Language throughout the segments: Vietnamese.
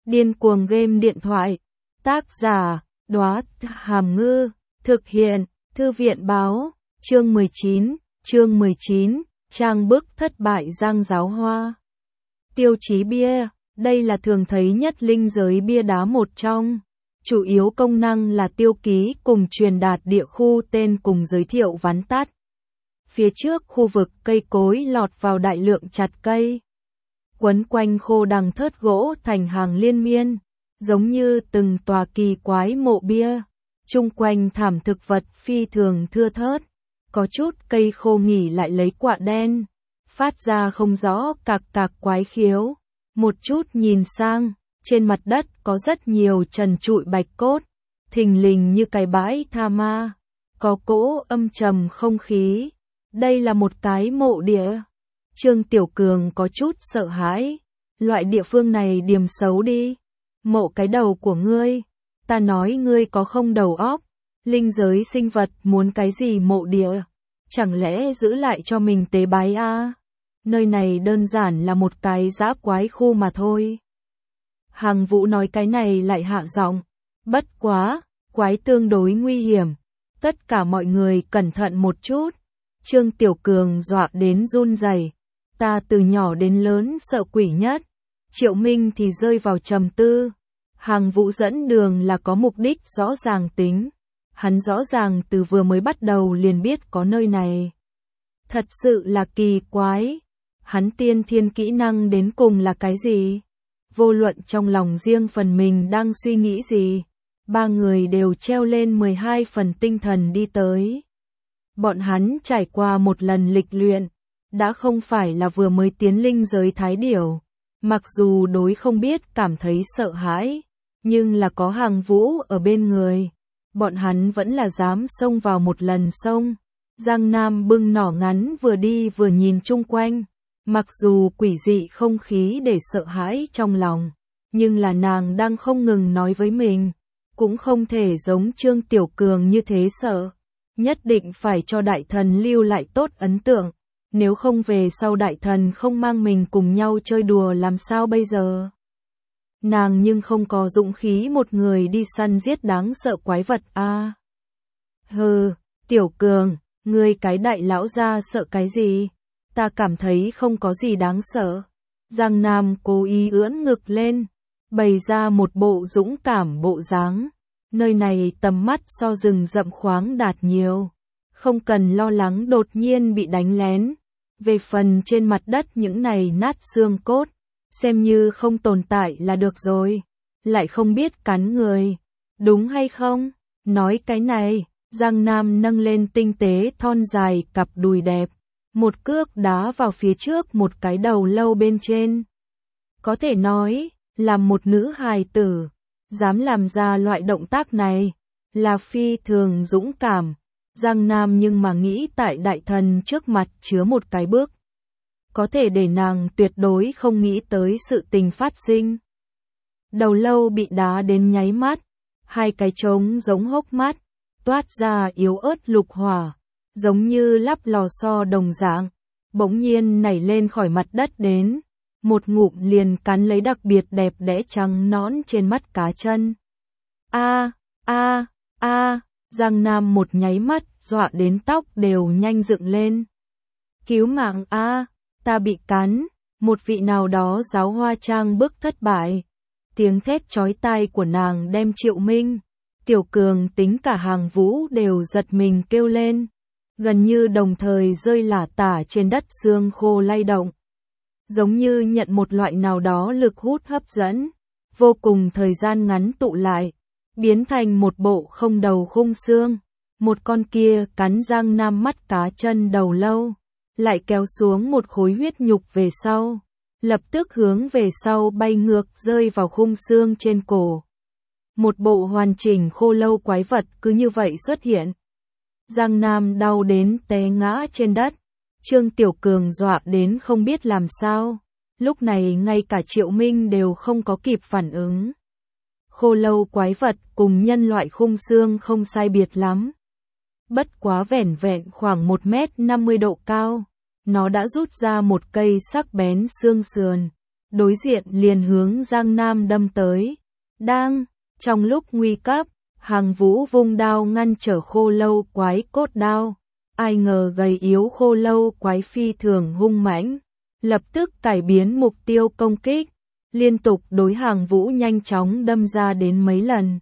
Điên cuồng game điện thoại. Tác giả, Đóa Hàm Ngư. Thực hiện, Thư viện báo. Chương 19, trang bức thất bại Giang Giáo Hoa. Tiêu chí bia, đây là thường thấy nhất linh giới bia đá một trong. Chủ yếu công năng là tiêu ký cùng truyền đạt địa khu tên cùng giới thiệu vắn tắt. Phía trước khu vực cây cối lọt vào đại lượng chặt cây. Quấn quanh khô đằng thớt gỗ thành hàng liên miên, giống như từng tòa kỳ quái mộ bia. Chung quanh thảm thực vật phi thường thưa thớt, có chút cây khô nghỉ lại lấy quạ đen, phát ra không rõ cạc cạc quái khiếu. Một chút nhìn sang, trên mặt đất có rất nhiều trần trụi bạch cốt, thình lình như cái bãi tha ma, có cỗ âm trầm không khí. Đây là một cái mộ địa. Trương Tiểu Cường có chút sợ hãi, loại địa phương này điềm xấu đi. Mộ cái đầu của ngươi, ta nói ngươi có không đầu óc, linh giới sinh vật muốn cái gì mộ địa, chẳng lẽ giữ lại cho mình tế bái a? Nơi này đơn giản là một cái dã quái khu mà thôi. Hàng Vũ nói cái này lại hạ giọng, bất quá, quái tương đối nguy hiểm, tất cả mọi người cẩn thận một chút. Trương Tiểu Cường dọa đến run rẩy, ta từ nhỏ đến lớn sợ quỷ nhất. Triệu Minh thì rơi vào trầm tư. Hàng Vũ dẫn đường là có mục đích rõ ràng tính. Hắn rõ ràng từ vừa mới bắt đầu liền biết có nơi này. Thật sự là kỳ quái. Hắn tiên thiên kỹ năng đến cùng là cái gì? Vô luận trong lòng riêng phần mình đang suy nghĩ gì, ba người đều treo lên 12 phần tinh thần đi tới. Bọn hắn trải qua một lần lịch luyện, đã không phải là vừa mới tiến linh giới thái điểu. Mặc dù đối không biết cảm thấy sợ hãi, nhưng là có Hàng Vũ ở bên người, bọn hắn vẫn là dám xông vào một lần sông. Giang Nam bưng nỏ ngắn vừa đi vừa nhìn chung quanh, mặc dù quỷ dị không khí để sợ hãi trong lòng, nhưng là nàng đang không ngừng nói với mình, cũng không thể giống Trương Tiểu Cường như thế sợ, nhất định phải cho đại thần lưu lại tốt ấn tượng, nếu không về sau đại thần không mang mình cùng nhau chơi đùa làm sao bây giờ. Nàng nhưng không có dũng khí một người đi săn giết đáng sợ quái vật a. Hừ, Tiểu Cường, ngươi cái đại lão gia sợ cái gì? Ta cảm thấy không có gì đáng sợ. Giang Nam cố ý ưỡn ngực lên, bày ra một bộ dũng cảm bộ dáng. Nơi này tầm mắt so rừng rậm khoáng đạt nhiều, không cần lo lắng đột nhiên bị đánh lén. Về phần trên mặt đất những này nát xương cốt, xem như không tồn tại là được rồi, lại không biết cắn người, đúng hay không? Nói cái này, Giang Nam nâng lên tinh tế thon dài cặp đùi đẹp, một cước đá vào phía trước một cái đầu lâu bên trên. Có thể nói, là một nữ hài tử, dám làm ra loại động tác này, là phi thường dũng cảm. Giang Nam nhưng mà nghĩ tại đại thần trước mặt chứa một cái bước, có thể để nàng tuyệt đối không nghĩ tới sự tình phát sinh. Đầu lâu bị đá đến nháy mắt, hai cái trống giống hốc mắt, toát ra yếu ớt lục hỏa, giống như lắp lò xo đồng dạng, bỗng nhiên nảy lên khỏi mặt đất đến, một ngụm liền cắn lấy đặc biệt đẹp đẽ trắng nõn trên mắt cá chân. A, a, a, Giang Nam một nháy mắt dọa đến tóc đều nhanh dựng lên. Cứu mạng a, ta bị cắn, một vị nào đó giáo hoa trang bức thất bại. Tiếng thét chói tai của nàng đem Triệu Minh, Tiểu Cường tính cả Hàng Vũ đều giật mình kêu lên, gần như đồng thời rơi lả tả trên đất xương khô lay động. Giống như nhận một loại nào đó lực hút hấp dẫn, vô cùng thời gian ngắn tụ lại, biến thành một bộ không đầu khung xương. Một con kia cắn Giang Nam mắt cá chân đầu lâu, lại kéo xuống một khối huyết nhục về sau, lập tức hướng về sau bay ngược rơi vào khung xương trên cổ. Một bộ hoàn chỉnh khô lâu quái vật cứ như vậy xuất hiện. Giang Nam đau đến té ngã trên đất, Trương Tiểu Cường dọa đến không biết làm sao, lúc này ngay cả Triệu Minh đều không có kịp phản ứng. Khô lâu quái vật cùng nhân loại khung xương không sai biệt lắm. Bất quá vẻn vẹn khoảng 1,50 m độ cao, nó đã rút ra một cây sắc bén xương sườn, đối diện liền hướng Giang Nam đâm tới. Trong lúc nguy cấp, Hàng Vũ vung đao ngăn trở Khô Lâu Quái cốt đao. Ai ngờ gầy yếu Khô Lâu Quái phi thường hung mãnh, lập tức cải biến mục tiêu công kích, liên tục đối Hàng Vũ nhanh chóng đâm ra đến mấy lần.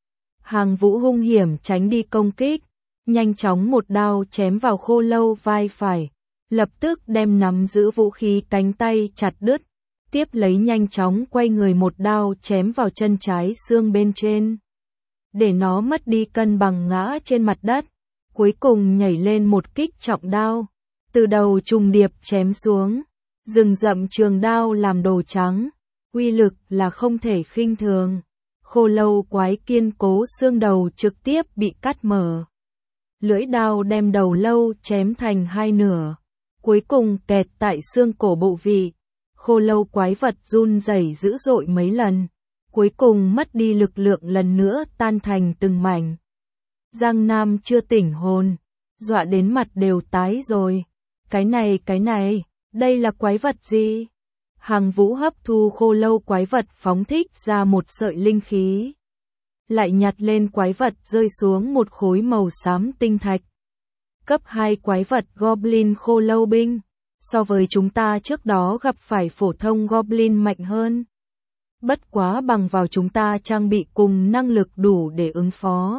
Hàng Vũ hung hiểm tránh đi công kích, nhanh chóng một đao chém vào Khô Lâu vai phải, lập tức đem nắm giữ vũ khí cánh tay chặt đứt, tiếp lấy nhanh chóng quay người một đao chém vào chân trái xương bên trên, để nó mất đi cân bằng ngã trên mặt đất, cuối cùng nhảy lên một kích trọng đao, từ đầu trùng điệp chém xuống, rừng rậm trường đao làm đồ trắng, uy lực là không thể khinh thường. Khô Lâu Quái kiên cố xương đầu trực tiếp bị cắt mở. Lưỡi đao đem đầu lâu chém thành hai nửa, cuối cùng kẹt tại xương cổ bộ vị. Khô Lâu Quái vật run rẩy dữ dội mấy lần, cuối cùng mất đi lực lượng lần nữa tan thành từng mảnh. Giang Nam chưa tỉnh hồn, dọa đến mặt đều tái rồi. Cái này, đây là quái vật gì? Hàng Vũ hấp thu Khô Lâu Quái vật phóng thích ra một sợi linh khí, lại nhặt lên quái vật rơi xuống một khối màu xám tinh thạch. Cấp 2 quái vật Goblin Khô Lâu binh, so với chúng ta trước đó gặp phải phổ thông Goblin mạnh hơn. Bất quá bằng vào chúng ta trang bị cùng năng lực đủ để ứng phó.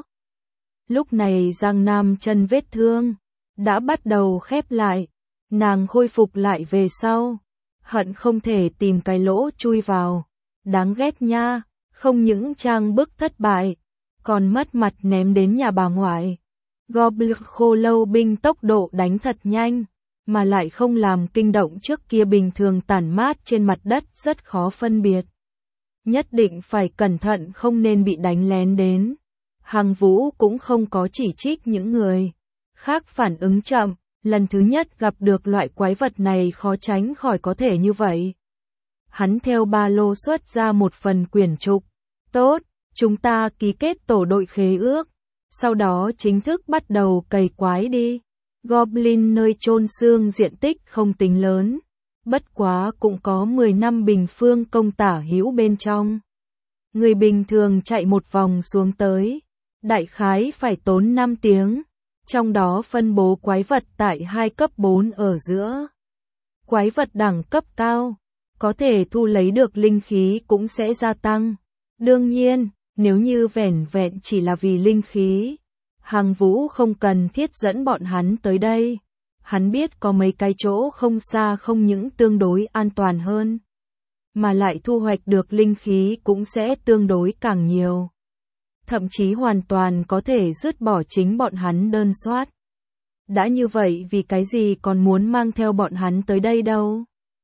Lúc này Giang Nam chân vết thương đã bắt đầu khép lại, nàng khôi phục lại về sau, hận không thể tìm cái lỗ chui vào. Đáng ghét nha, không những trang bức thất bại, còn mất mặt ném đến nhà bà ngoại. Goblin Khô Lâu binh tốc độ đánh thật nhanh, mà lại không làm kinh động trước kia bình thường tản mát trên mặt đất rất khó phân biệt. Nhất định phải cẩn thận không nên bị đánh lén đến. Hàng Vũ cũng không có chỉ trích những người khác phản ứng chậm, lần thứ nhất gặp được loại quái vật này khó tránh khỏi có thể như vậy. Hắn theo ba lô xuất ra một phần quyển trục. Tốt, chúng ta ký kết tổ đội khế ước, sau đó chính thức bắt đầu cày quái đi. Goblin nơi chôn xương diện tích không tính lớn, bất quá cũng có 10 năm bình phương công tả hữu bên trong. Người bình thường chạy một vòng xuống tới, đại khái phải tốn 5 tiếng, trong đó phân bố quái vật tại 2 cấp 4 ở giữa. Quái vật đẳng cấp cao, có thể thu lấy được linh khí cũng sẽ gia tăng. Đương nhiên, nếu như vẻn vẹn chỉ là vì linh khí, Hàng Vũ không cần thiết dẫn bọn hắn tới đây. Hắn biết có mấy cái chỗ không xa không những tương đối an toàn hơn, mà lại thu hoạch được linh khí cũng sẽ tương đối càng nhiều. Thậm chí hoàn toàn có thể dứt bỏ chính bọn hắn đơn soát. Đã như vậy vì cái gì còn muốn mang theo bọn hắn tới đây đâu?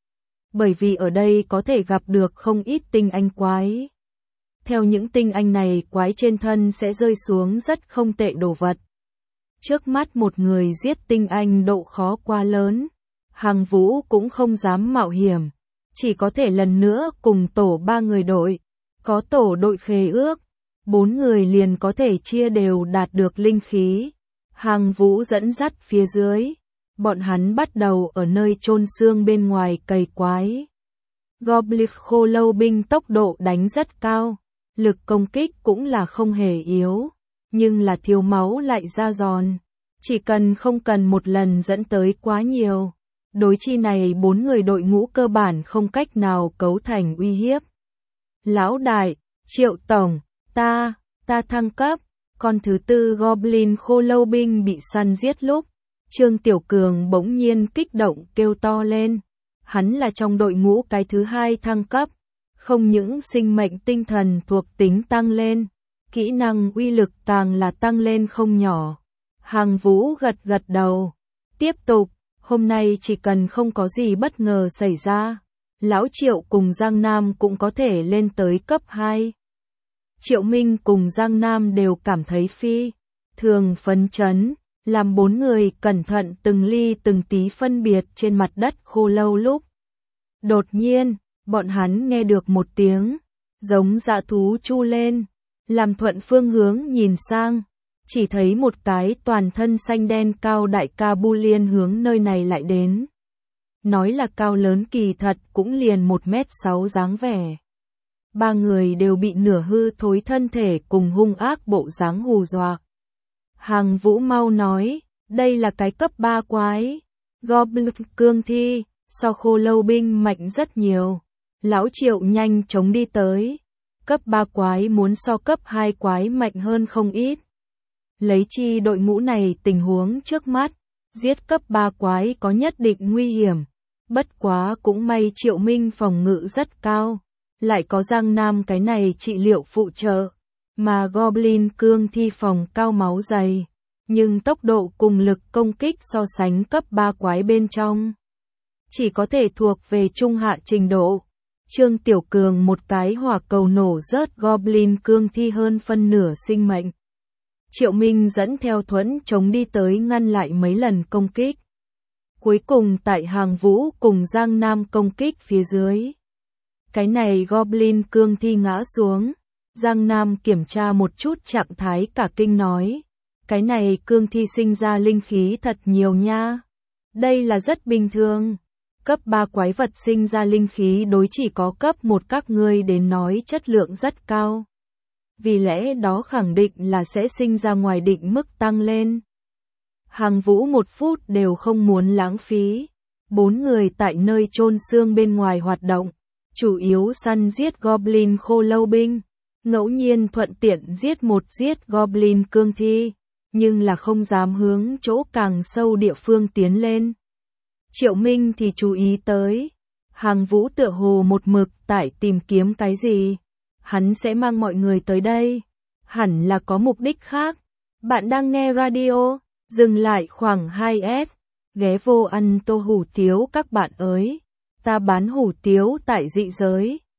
Bởi vì ở đây có thể gặp được không ít tinh anh quái. Theo những tinh anh này quái trên thân sẽ rơi xuống rất không tệ đồ vật. Trước mắt một người giết tinh anh độ khó quá lớn, Hàng Vũ cũng không dám mạo hiểm, chỉ có thể lần nữa cùng tổ 3 người đội. Có tổ đội khế ước, 4 người liền có thể chia đều đạt được linh khí. Hàng Vũ dẫn dắt phía dưới, bọn hắn bắt đầu ở nơi chôn xương bên ngoài cày quái. Goblin Khô Lâu binh tốc độ đánh rất cao, lực công kích cũng là không hề yếu, nhưng là thiếu máu lại ra giòn. Chỉ cần không cần một lần dẫn tới quá nhiều, đối chi này 4 người đội ngũ cơ bản không cách nào cấu thành uy hiếp. Lão đại, Triệu tổng, ta thăng cấp. Con thứ 4 Goblin Khô Lâu binh bị săn giết lúc, Trương Tiểu Cường bỗng nhiên kích động kêu to lên. Hắn là trong đội ngũ cái thứ 2 thăng cấp, không những sinh mệnh tinh thần thuộc tính tăng lên, kỹ năng uy lực càng là tăng lên không nhỏ. Hàng Vũ gật đầu. Tiếp tục, hôm nay chỉ cần không có gì bất ngờ xảy ra, Lão Triệu cùng Giang Nam cũng có thể lên tới cấp 2. Triệu Minh cùng Giang Nam đều cảm thấy phi thường phấn chấn, làm 4 người cẩn thận từng ly từng tí phân biệt trên mặt đất khô lâu lúc. Đột nhiên, bọn hắn nghe được một tiếng giống dã thú chu lên, làm thuận phương hướng nhìn sang, chỉ thấy một cái toàn thân xanh đen cao đại ca bu liên hướng nơi này lại đến. nói là cao lớn kỳ thật cũng liền 1m6 dáng vẻ. Ba người đều bị nửa hư thối thân thể cùng hung ác bộ dáng hù dọa. Hàng Vũ mau nói, đây là cái cấp 3 quái. Goblin cương thi, so khô lâu binh mạnh rất nhiều. Lão Triệu nhanh chóng đi tới. Cấp 3 quái muốn so cấp 2 quái mạnh hơn không ít. Lấy chi đội ngũ này tình huống trước mắt, giết cấp 3 quái có nhất định nguy hiểm. Bất quá cũng may Triệu Minh phòng ngự rất cao. Lại có Giang Nam cái này trị liệu phụ trợ. Mà Goblin cương thi phòng cao máu dày. Nhưng tốc độ cùng lực công kích so sánh cấp 3 quái bên trong. Chỉ có thể thuộc về trung hạ trình độ. Trương Tiểu Cường một cái hỏa cầu nổ rớt Goblin cương thi hơn phân nửa sinh mệnh. Triệu Minh dẫn theo thuẫn chống đi tới ngăn lại mấy lần công kích. Cuối cùng tại Hàng Vũ cùng Giang Nam công kích phía dưới. Cái này Goblin cương thi ngã xuống. Giang Nam kiểm tra một chút trạng thái cả kinh nói. Cái này cương thi sinh ra linh khí thật nhiều nha. Đây là rất bình thường. Cấp 3 quái vật sinh ra linh khí đối chỉ có cấp 1 các ngươi đến nói chất lượng rất cao. Vì lẽ đó khẳng định là sẽ sinh ra ngoài định mức tăng lên. Hàng Vũ 1 phút đều không muốn lãng phí. 4 người tại nơi chôn xương bên ngoài hoạt động. Chủ yếu săn giết Goblin khô lâu binh. Ngẫu nhiên thuận tiện giết Goblin cương thi. Nhưng là không dám hướng chỗ càng sâu địa phương tiến lên. Triệu Minh thì chú ý tới. Hàng Vũ tựa hồ một mực tại tìm kiếm cái gì. Hắn sẽ mang mọi người tới đây. Hẳn là có mục đích khác. Bạn đang nghe radio. Dừng lại khoảng 2S. Ghé vô ăn tô hủ tiếu các bạn ơi. Ta bán hủ tiếu tại dị giới.